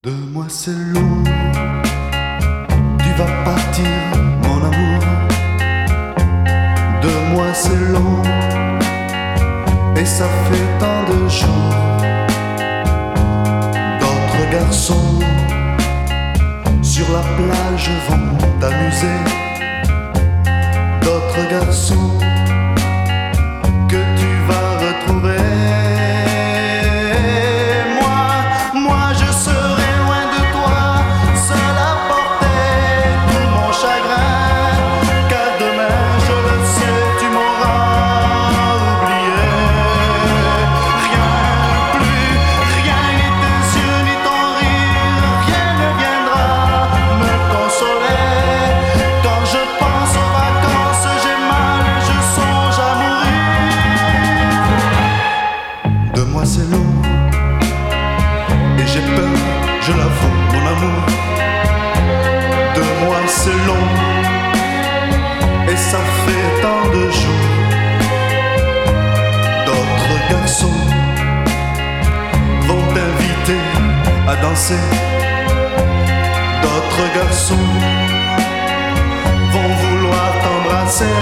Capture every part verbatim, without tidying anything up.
Deux mois c'est long, tu vas partir mon amour. Deux mois c'est long, et ça fait tant de jours. D'autres garçons sur la plage vont t'amuser. D'autres garçons que tu vas retrouver. C'est long et j'ai peur, je l'avoue, mon amour. Deux mois c'est long et ça fait tant de jours. D'autres garçons vont t'inviter à danser. D'autres garçons vont vouloir t'embrasser.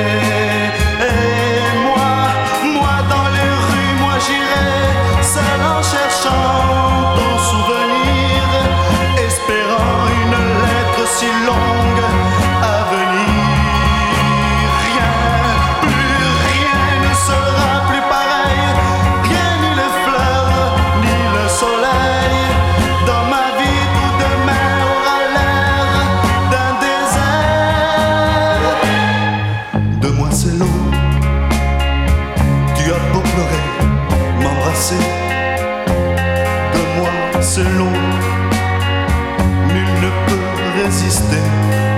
Et moi, moi dans les rues, moi j'irai seul en cherchant ton souvenir, espérant une lettre si longue à venir. Rien, plus rien ne sera plus pareil, rien ni les fleurs, ni le soleil. Dans ma vie tout demain aura l'air d'un désert. Deux mois c'est long, tu as beau pleurer, m'embrasser. C'est long, nul ne peut résister.